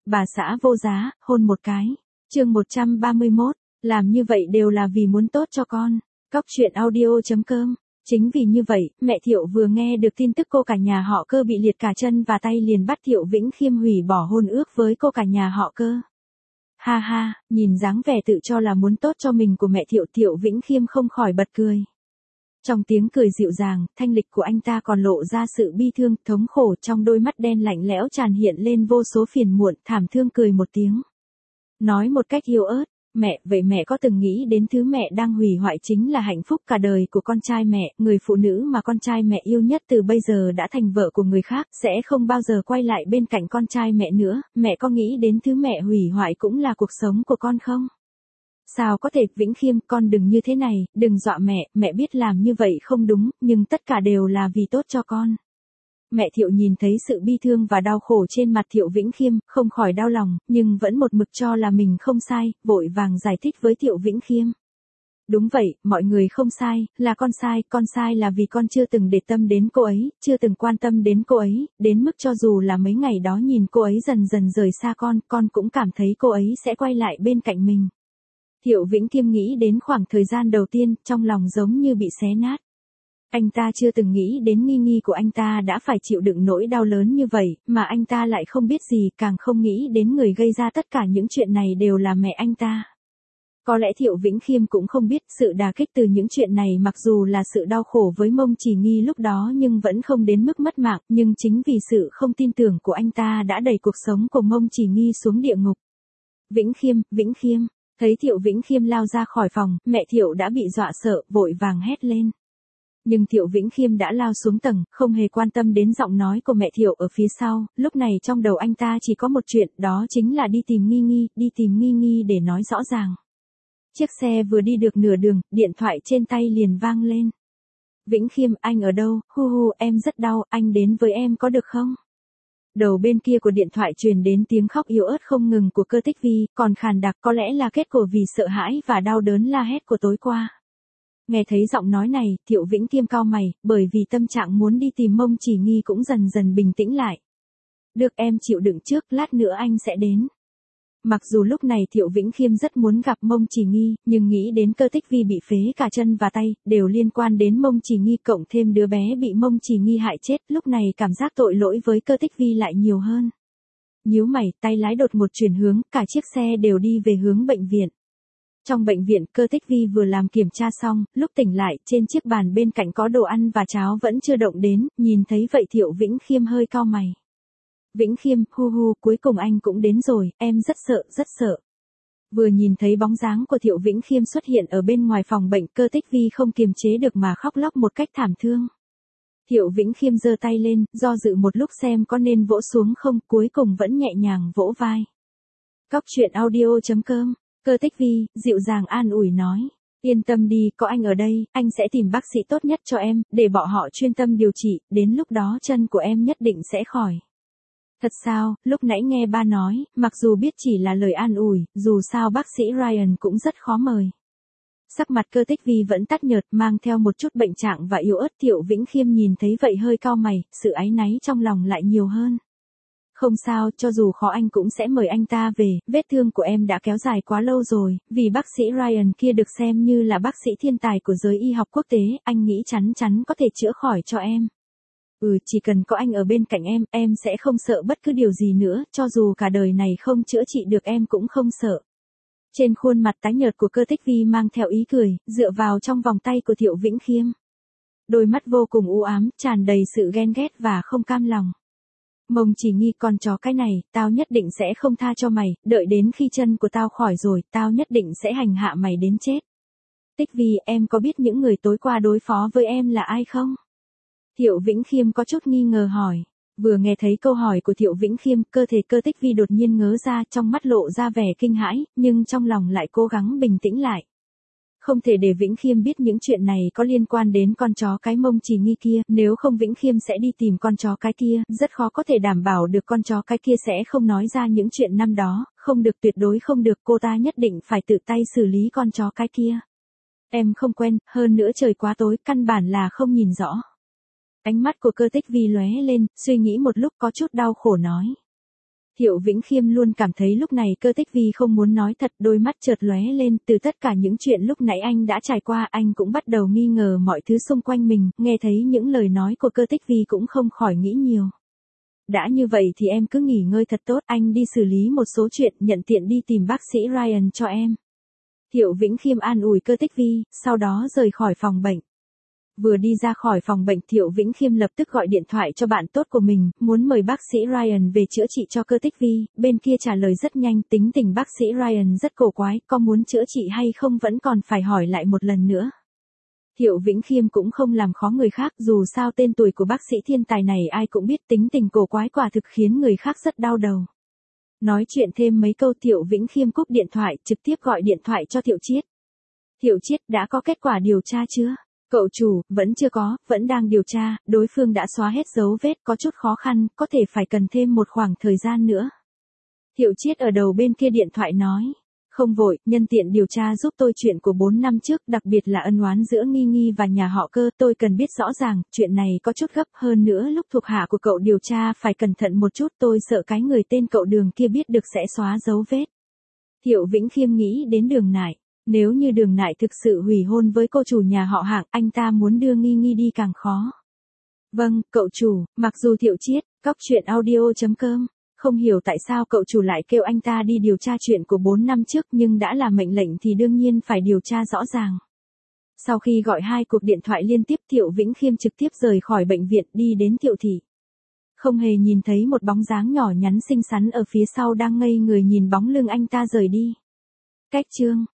bà xã vô giá, hôn một cái. Chương 131, làm như vậy đều là vì muốn tốt cho con. Cóc truyện audio.com. Chính vì như vậy, mẹ Thiệu vừa nghe được tin tức cô cả nhà họ Cơ bị liệt cả chân và tay liền bắt Thiệu Vĩnh Khiêm hủy bỏ hôn ước với cô cả nhà họ Cơ. Ha ha, nhìn dáng vẻ tự cho là muốn tốt cho mình của mẹ Thiệu, Thiệu Vĩnh Khiêm không khỏi bật cười. Trong tiếng cười dịu dàng, thanh lịch của anh ta còn lộ ra sự bi thương, thống khổ, trong đôi mắt đen lạnh lẽo tràn hiện lên vô số phiền muộn, thảm thương cười một tiếng. Nói một cách yếu ớt, mẹ, vậy mẹ có từng nghĩ đến thứ mẹ đang hủy hoại chính là hạnh phúc cả đời của con trai mẹ, người phụ nữ mà con trai mẹ yêu nhất từ bây giờ đã thành vợ của người khác, sẽ không bao giờ quay lại bên cạnh con trai mẹ nữa, mẹ có nghĩ đến thứ mẹ hủy hoại cũng là cuộc sống của con không? Sao có thể, Vĩnh Khiêm, con đừng như thế này, đừng dọa mẹ biết làm như vậy không đúng, nhưng tất cả đều là vì tốt cho con. Mẹ Thiệu nhìn thấy sự bi thương và đau khổ trên mặt Thiệu Vĩnh Khiêm, không khỏi đau lòng, nhưng vẫn một mực cho là mình không sai, vội vàng giải thích với Thiệu Vĩnh Khiêm. Đúng vậy, mọi người không sai, là con sai là vì con chưa từng để tâm đến cô ấy, chưa từng quan tâm đến cô ấy, đến mức cho dù là mấy ngày đó nhìn cô ấy dần dần rời xa con cũng cảm thấy cô ấy sẽ quay lại bên cạnh mình. Thiệu Vĩnh Khiêm nghĩ đến khoảng thời gian đầu tiên, trong lòng giống như bị xé nát. Anh ta chưa từng nghĩ đến Nghi Nghi của anh ta đã phải chịu đựng nỗi đau lớn như vậy, mà anh ta lại không biết gì, càng không nghĩ đến người gây ra tất cả những chuyện này đều là mẹ anh ta. Có lẽ Thiệu Vĩnh Khiêm cũng không biết sự đả kích từ những chuyện này mặc dù là sự đau khổ với Mông Chỉ Nghi lúc đó nhưng vẫn không đến mức mất mạng, nhưng chính vì sự không tin tưởng của anh ta đã đẩy cuộc sống của Mông Chỉ Nghi xuống địa ngục. Vĩnh Khiêm, thấy Thiệu Vĩnh Khiêm lao ra khỏi phòng, mẹ Thiệu đã bị dọa sợ, vội vàng hét lên. Nhưng Thiệu Vĩnh Khiêm đã lao xuống tầng, không hề quan tâm đến giọng nói của mẹ Thiệu ở phía sau, lúc này trong đầu anh ta chỉ có một chuyện, đó chính là đi tìm Nghi Nghi để nói rõ ràng. Chiếc xe vừa đi được nửa đường, điện thoại trên tay liền vang lên. Vĩnh Khiêm, anh ở đâu, em rất đau, anh đến với em có được không? Đầu bên kia của điện thoại truyền đến tiếng khóc yếu ớt không ngừng của Cơ Tích Vi, còn khàn đặc, có lẽ là kết quả vì sợ hãi và đau đớn la hét của tối qua. Nghe thấy giọng nói này, Thiệu Vĩnh Khiêm cau mày, bởi vì tâm trạng muốn đi tìm Mông Chỉ Nghi cũng dần dần bình tĩnh lại. Được, em chịu đựng trước, lát nữa anh sẽ đến. Mặc dù lúc này Thiệu Vĩnh Khiêm rất muốn gặp Mông Chỉ Nghi, nhưng nghĩ đến Cơ Tích Vi bị phế cả chân và tay, đều liên quan đến Mông Chỉ Nghi, cộng thêm đứa bé bị Mông Chỉ Nghi hại chết, lúc này cảm giác tội lỗi với Cơ Tích Vi lại nhiều hơn. Nhíu mày, tay lái đột ngột chuyển hướng, cả chiếc xe đều đi về hướng bệnh viện. Trong bệnh viện, Cơ Tích Vi vừa làm kiểm tra xong, lúc tỉnh lại, trên chiếc bàn bên cạnh có đồ ăn và cháo vẫn chưa động đến, nhìn thấy vậy Thiệu Vĩnh Khiêm hơi cau mày. Vĩnh Khiêm, cuối cùng anh cũng đến rồi, em rất sợ. Vừa nhìn thấy bóng dáng của Thiệu Vĩnh Khiêm xuất hiện ở bên ngoài phòng bệnh, Cơ Tích Vi không kiềm chế được mà khóc lóc một cách thảm thương. Thiệu Vĩnh Khiêm giơ tay lên, do dự một lúc xem có nên vỗ xuống không, cuối cùng vẫn nhẹ nhàng vỗ vai. Cóc truyện audio.com. Cơ Tích Vi, dịu dàng an ủi nói. Yên tâm đi, có anh ở đây, anh sẽ tìm bác sĩ tốt nhất cho em, để bọn họ chuyên tâm điều trị, đến lúc đó chân của em nhất định sẽ khỏi. Thật sao, lúc nãy nghe ba nói, mặc dù biết chỉ là lời an ủi, dù sao bác sĩ Ryan cũng rất khó mời. Sắc mặt Cơ Tích Vi vẫn tắt nhợt, mang theo một chút bệnh trạng và yếu ớt. Thiệu Vĩnh Khiêm nhìn thấy vậy hơi cau mày, sự áy náy trong lòng lại nhiều hơn. Không sao, cho dù khó anh cũng sẽ mời anh ta về, vết thương của em đã kéo dài quá lâu rồi, vì bác sĩ Ryan kia được xem như là bác sĩ thiên tài của giới y học quốc tế, anh nghĩ chắn có thể chữa khỏi cho em. Chỉ cần có anh ở bên cạnh em sẽ không sợ bất cứ điều gì nữa, cho dù cả đời này không chữa trị được em cũng không sợ. Trên khuôn mặt tái nhợt của Cơ Tích Vi mang theo ý cười, dựa vào trong vòng tay của Thiệu Vĩnh Khiêm. Đôi mắt vô cùng u ám, tràn đầy sự ghen ghét và không cam lòng. Mông Chỉ Nghi, con chó cái này, tao nhất định sẽ không tha cho mày, đợi đến khi chân của tao khỏi rồi, tao nhất định sẽ hành hạ mày đến chết. Tích Vi, em có biết những người tối qua đối phó với em là ai không? Thiệu Vĩnh Khiêm có chút nghi ngờ hỏi. Vừa nghe thấy câu hỏi của Thiệu Vĩnh Khiêm, cơ thể Cơ Tích Vi đột nhiên ngớ ra, trong mắt lộ ra vẻ kinh hãi, nhưng trong lòng lại cố gắng bình tĩnh lại. Không thể để Vĩnh Khiêm biết những chuyện này có liên quan đến con chó cái Mông Chỉ Nghi kia, nếu không Vĩnh Khiêm sẽ đi tìm con chó cái kia, rất khó có thể đảm bảo được con chó cái kia sẽ không nói ra những chuyện năm đó, không được, tuyệt đối không được, cô ta nhất định phải tự tay xử lý con chó cái kia. Em không quen, hơn nữa trời quá tối, căn bản là không nhìn rõ. Ánh mắt của Cơ Tích Vi lóe lên, suy nghĩ một lúc có chút đau khổ nói. Thiệu Vĩnh Khiêm luôn cảm thấy lúc này Cơ Tích Vi không muốn nói thật, đôi mắt chợt lóe lên, từ tất cả những chuyện lúc nãy anh đã trải qua, anh cũng bắt đầu nghi ngờ mọi thứ xung quanh mình, nghe thấy những lời nói của Cơ Tích Vi cũng không khỏi nghĩ nhiều. Đã như vậy thì em cứ nghỉ ngơi thật tốt, anh đi xử lý một số chuyện, nhận tiện đi tìm bác sĩ Ryan cho em. Thiệu Vĩnh Khiêm an ủi Cơ Tích Vi, sau đó rời khỏi phòng bệnh. Vừa đi ra khỏi phòng bệnh, Thiệu Vĩnh Khiêm lập tức gọi điện thoại cho bạn tốt của mình, muốn mời bác sĩ Ryan về chữa trị cho Cơ Tích Vi, bên kia trả lời rất nhanh, tính tình bác sĩ Ryan rất cổ quái, có muốn chữa trị hay không vẫn còn phải hỏi lại một lần nữa. Thiệu Vĩnh Khiêm cũng không làm khó người khác, dù sao tên tuổi của bác sĩ thiên tài này ai cũng biết, tính tình cổ quái quả thực khiến người khác rất đau đầu. Nói chuyện thêm mấy câu, Thiệu Vĩnh Khiêm cúp điện thoại, trực tiếp gọi điện thoại cho Thiệu Chiết. Thiệu Chiết, đã có kết quả điều tra chưa? Cậu chủ, vẫn chưa có, vẫn đang điều tra, đối phương đã xóa hết dấu vết, có chút khó khăn, có thể phải cần thêm một khoảng thời gian nữa. Thiệu Chiết ở đầu bên kia điện thoại nói. Không vội, nhân tiện điều tra giúp tôi chuyện của 4 năm trước, đặc biệt là ân oán giữa Nghi Nghi và nhà họ Cơ, tôi cần biết rõ ràng, chuyện này có chút gấp, hơn nữa lúc thuộc hạ của cậu điều tra phải cẩn thận một chút, tôi sợ cái người tên cậu Đường kia biết được sẽ xóa dấu vết. Thiệu Vĩnh Khiêm nghĩ đến Đường Nại. Nếu như Đường Nại thực sự hủy hôn với cô chủ nhà họ Hạng, anh ta muốn đưa Nghi Nghi đi càng khó. Vâng, cậu chủ, mặc dù Thiệu Chiết, cóc.audio.com, không hiểu tại sao cậu chủ lại kêu anh ta đi điều tra chuyện của 4 năm trước, nhưng đã là mệnh lệnh thì đương nhiên phải điều tra rõ ràng. Sau khi gọi 2 cuộc điện thoại liên tiếp, Thiệu Vĩnh Khiêm trực tiếp rời khỏi bệnh viện đi đến Thiệu thị. Không hề nhìn thấy một bóng dáng nhỏ nhắn xinh xắn ở phía sau đang ngây người nhìn bóng lưng anh ta rời đi. Cách chương